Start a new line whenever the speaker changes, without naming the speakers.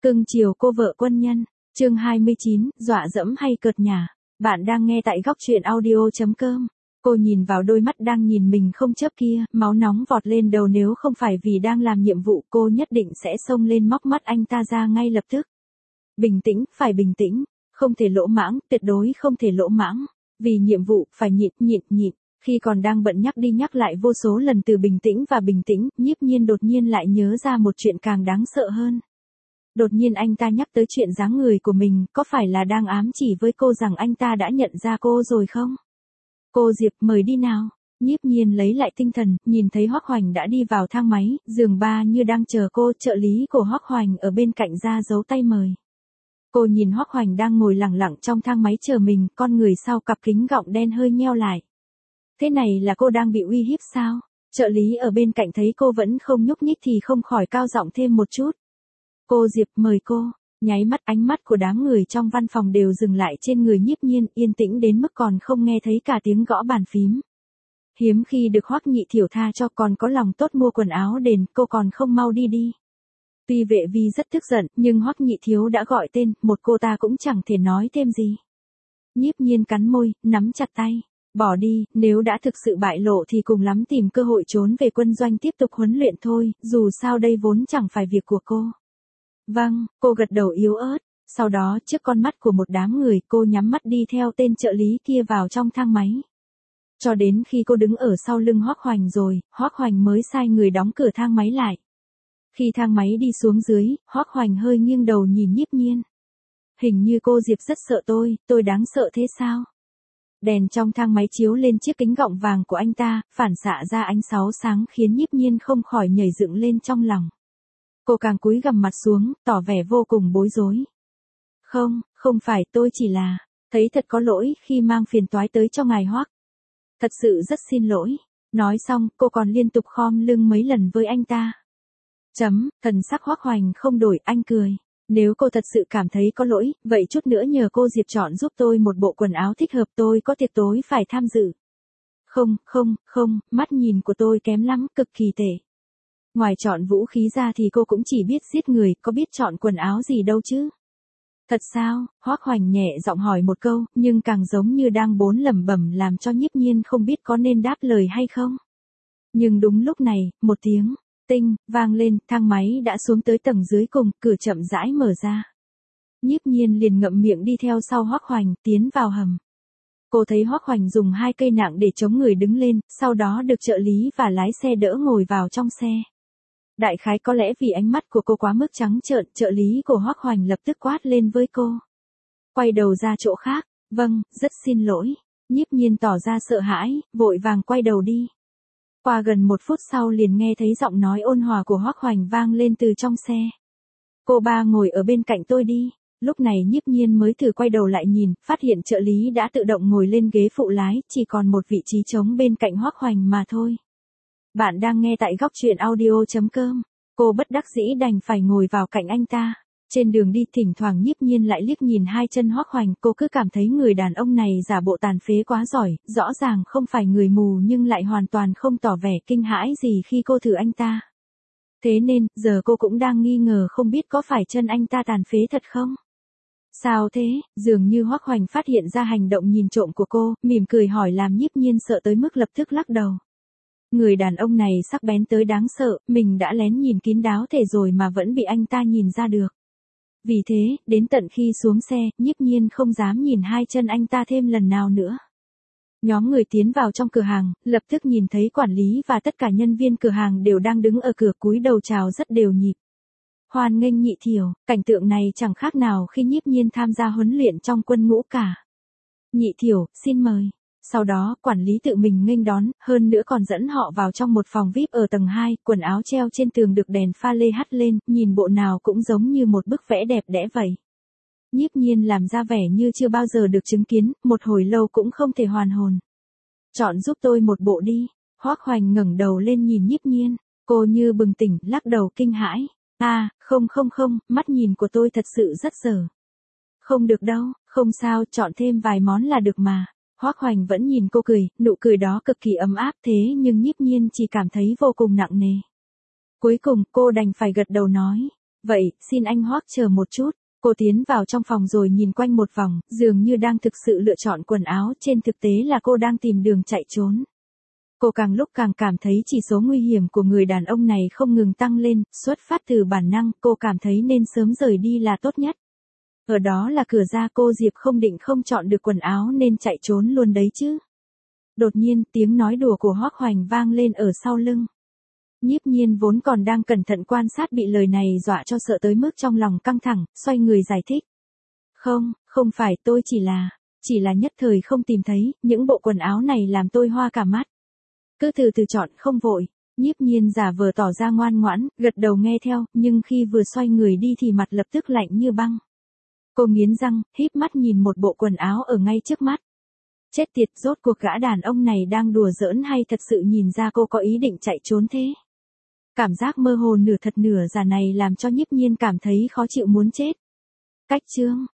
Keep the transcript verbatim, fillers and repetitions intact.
Cưng chiều cô vợ quân nhân, chương hai mươi chín, dọa dẫm hay cợt nhả. Bạn đang nghe tại góc truyện audio.com. Cô nhìn vào đôi mắt đang nhìn mình không chớp kia, máu nóng vọt lên đầu, nếu không phải vì đang làm nhiệm vụ cô nhất định sẽ xông lên móc mắt anh ta ra ngay lập tức. Bình tĩnh, phải bình tĩnh, không thể lỗ mãng, tuyệt đối không thể lỗ mãng. Vì nhiệm vụ, phải nhịn, nhịn, nhịn. Khi còn đang bận nhắc đi nhắc lại vô số lần từ bình tĩnh và bình tĩnh, Nhiếp Nhiên đột nhiên lại nhớ ra một chuyện càng đáng sợ hơn. Đột nhiên anh ta nhắc tới chuyện dáng người của mình, có phải là đang ám chỉ với cô rằng anh ta đã nhận ra cô rồi không? Cô Diệp, mời đi nào. Nhiếp Nhiên lấy lại tinh thần, nhìn thấy Hoắc Hoành đã đi vào thang máy, giường ba như đang chờ cô, trợ lý của Hoắc Hoành ở bên cạnh ra dấu tay mời. Cô nhìn Hoắc Hoành đang ngồi lẳng lặng trong thang máy chờ mình, con người sau cặp kính gọng đen hơi nheo lại. Thế này là cô đang bị uy hiếp sao? Trợ lý ở bên cạnh thấy cô vẫn không nhúc nhích thì không khỏi cao giọng thêm một chút. Cô Diệp, mời cô. Nháy mắt ánh mắt của đám người trong văn phòng đều dừng lại trên người Nhiếp Nhiên, yên tĩnh đến mức còn không nghe thấy cả tiếng gõ bàn phím. Hiếm khi được Hoắc Nhị Thiểu tha cho, còn có lòng tốt mua quần áo đền, cô còn không mau đi đi. Tuy Vệ Vi rất tức giận, nhưng Hoắc Nhị Thiếu đã gọi tên, một cô ta cũng chẳng thể nói thêm gì. Nhiếp Nhiên cắn môi, nắm chặt tay. Bỏ đi, nếu đã thực sự bại lộ thì cùng lắm tìm cơ hội trốn về quân doanh tiếp tục huấn luyện thôi, dù sao đây vốn chẳng phải việc của cô. Vâng, cô gật đầu yếu ớt, sau đó trước con mắt của một đám người cô nhắm mắt đi theo tên trợ lý kia vào trong thang máy. Cho đến khi cô đứng ở sau lưng Hoắc Hoành rồi, Hoắc Hoành mới sai người đóng cửa thang máy lại. Khi thang máy đi xuống dưới, Hoắc Hoành hơi nghiêng đầu nhìn Nhiếp Nhiên. Hình như cô Diệp rất sợ tôi, tôi đáng sợ thế sao? Đèn trong thang máy chiếu lên chiếc kính gọng vàng của anh ta, phản xạ ra ánh sáu sáng khiến Nhiếp Nhiên không khỏi nhảy dựng lên trong lòng. Cô càng cúi gằm mặt xuống, tỏ vẻ vô cùng bối rối. Không, không phải, tôi chỉ là, thấy thật có lỗi khi mang phiền toái tới cho ngài Hoắc. Thật sự rất xin lỗi. Nói xong, cô còn liên tục khom lưng mấy lần với anh ta. Chấm, thần sắc Hoắc Hoành không đổi, anh cười. Nếu cô thật sự cảm thấy có lỗi, vậy chút nữa nhờ cô Diệp chọn giúp tôi một bộ quần áo thích hợp, tôi có tiệc tối phải tham dự. Không, không, không, mắt nhìn của tôi kém lắm, cực kỳ tệ. Ngoài chọn vũ khí ra thì cô cũng chỉ biết giết người, có biết chọn quần áo gì đâu chứ. Thật sao? Hoắc Hoành nhẹ giọng hỏi một câu, nhưng càng giống như đang bốn lẩm bẩm làm cho Nhiếp Nhiên không biết có nên đáp lời hay không. Nhưng đúng lúc này, một tiếng tinh vang lên, thang máy đã xuống tới tầng dưới cùng, cửa chậm rãi mở ra. Nhiếp Nhiên liền ngậm miệng đi theo sau Hoắc Hoành, tiến vào hầm. Cô thấy Hoắc Hoành dùng hai cây nặng để chống người đứng lên, sau đó được trợ lý và lái xe đỡ ngồi vào trong xe. Đại khái có lẽ vì ánh mắt của cô quá mức trắng trợn, trợ lý của Hoắc Hoành lập tức quát lên với cô. Quay đầu ra chỗ khác, vâng, rất xin lỗi. Nhiếp Nhiên tỏ ra sợ hãi, vội vàng quay đầu đi. Qua gần một phút sau liền nghe thấy giọng nói ôn hòa của Hoắc Hoành vang lên từ trong xe. Cô ba ngồi ở bên cạnh tôi đi. Lúc này Nhiếp Nhiên mới thử quay đầu lại nhìn, phát hiện trợ lý đã tự động ngồi lên ghế phụ lái, chỉ còn một vị trí trống bên cạnh Hoắc Hoành mà thôi. Bạn đang nghe tại góc truyện audio.com. Cô bất đắc dĩ đành phải ngồi vào cạnh anh ta. Trên đường đi thỉnh thoảng Nhiếp Nhiên lại liếc nhìn hai chân Hoắc Hoành, cô cứ cảm thấy người đàn ông này giả bộ tàn phế quá giỏi, rõ ràng không phải người mù nhưng lại hoàn toàn không tỏ vẻ kinh hãi gì khi cô thử anh ta. Thế nên, giờ cô cũng đang nghi ngờ không biết có phải chân anh ta tàn phế thật không? Sao thế? Dường như Hoắc Hoành phát hiện ra hành động nhìn trộm của cô, mỉm cười hỏi làm Nhiếp Nhiên sợ tới mức lập tức lắc đầu. Người đàn ông này sắc bén tới đáng sợ, mình đã lén nhìn kín đáo thể rồi mà vẫn bị anh ta nhìn ra được. Vì thế, đến tận khi xuống xe, Nhiếp Nhiên không dám nhìn hai chân anh ta thêm lần nào nữa. Nhóm người tiến vào trong cửa hàng, lập tức nhìn thấy quản lý và tất cả nhân viên cửa hàng đều đang đứng ở cửa cúi đầu chào rất đều nhịp. Hoan nghênh Nhị Thiểu, cảnh tượng này chẳng khác nào khi Nhiếp Nhiên tham gia huấn luyện trong quân ngũ cả. Nhị Thiểu, xin mời. Sau đó, quản lý tự mình nghênh đón, hơn nữa còn dẫn họ vào trong một phòng vi ai pi ở tầng hai, quần áo treo trên tường được đèn pha lê hắt lên, nhìn bộ nào cũng giống như một bức vẽ đẹp đẽ vậy. Nhiếp Nhiên làm ra vẻ như chưa bao giờ được chứng kiến, một hồi lâu cũng không thể hoàn hồn. Chọn giúp tôi một bộ đi. Hoắc Hoành ngẩng đầu lên nhìn Nhiếp Nhiên, cô như bừng tỉnh, lắc đầu kinh hãi. À, không không không, mắt nhìn của tôi thật sự rất dở. Không được đâu, không sao, chọn thêm vài món là được mà. Hoắc Hoành vẫn nhìn cô cười, nụ cười đó cực kỳ ấm áp, thế nhưng Nhiếp Nhiên chỉ cảm thấy vô cùng nặng nề. Cuối cùng cô đành phải gật đầu nói, Vậy, xin anh Hoắc chờ một chút. Cô tiến vào trong phòng rồi nhìn quanh một vòng, dường như đang thực sự lựa chọn quần áo, trên thực tế là cô đang tìm đường chạy trốn. Cô càng lúc càng cảm thấy chỉ số nguy hiểm của người đàn ông này không ngừng tăng lên, xuất phát từ bản năng, cô cảm thấy nên sớm rời đi là tốt nhất. Ở đó là cửa ra, cô Diệp không định không chọn được quần áo nên chạy trốn luôn đấy chứ. Đột nhiên, tiếng nói đùa của Hoắc Hoành vang lên ở sau lưng. Nhiếp Nhiên vốn còn đang cẩn thận quan sát bị lời này dọa cho sợ tới mức trong lòng căng thẳng, xoay người giải thích. Không, không phải, tôi chỉ là, chỉ là nhất thời không tìm thấy, những bộ quần áo này làm tôi hoa cả mắt. Cứ từ từ chọn, không vội. Nhiếp Nhiên giả vờ tỏ ra ngoan ngoãn, gật đầu nghe theo, nhưng khi vừa xoay người đi thì mặt lập tức lạnh như băng. Cô nghiến răng, híp mắt nhìn một bộ quần áo ở ngay trước mắt. Chết tiệt, rốt cuộc gã đàn ông này đang đùa giỡn hay thật sự nhìn ra cô có ý định chạy trốn thế? Cảm giác mơ hồ nửa thật nửa giả này làm cho Nhiếp Nhiên cảm thấy khó chịu muốn chết. Cách chương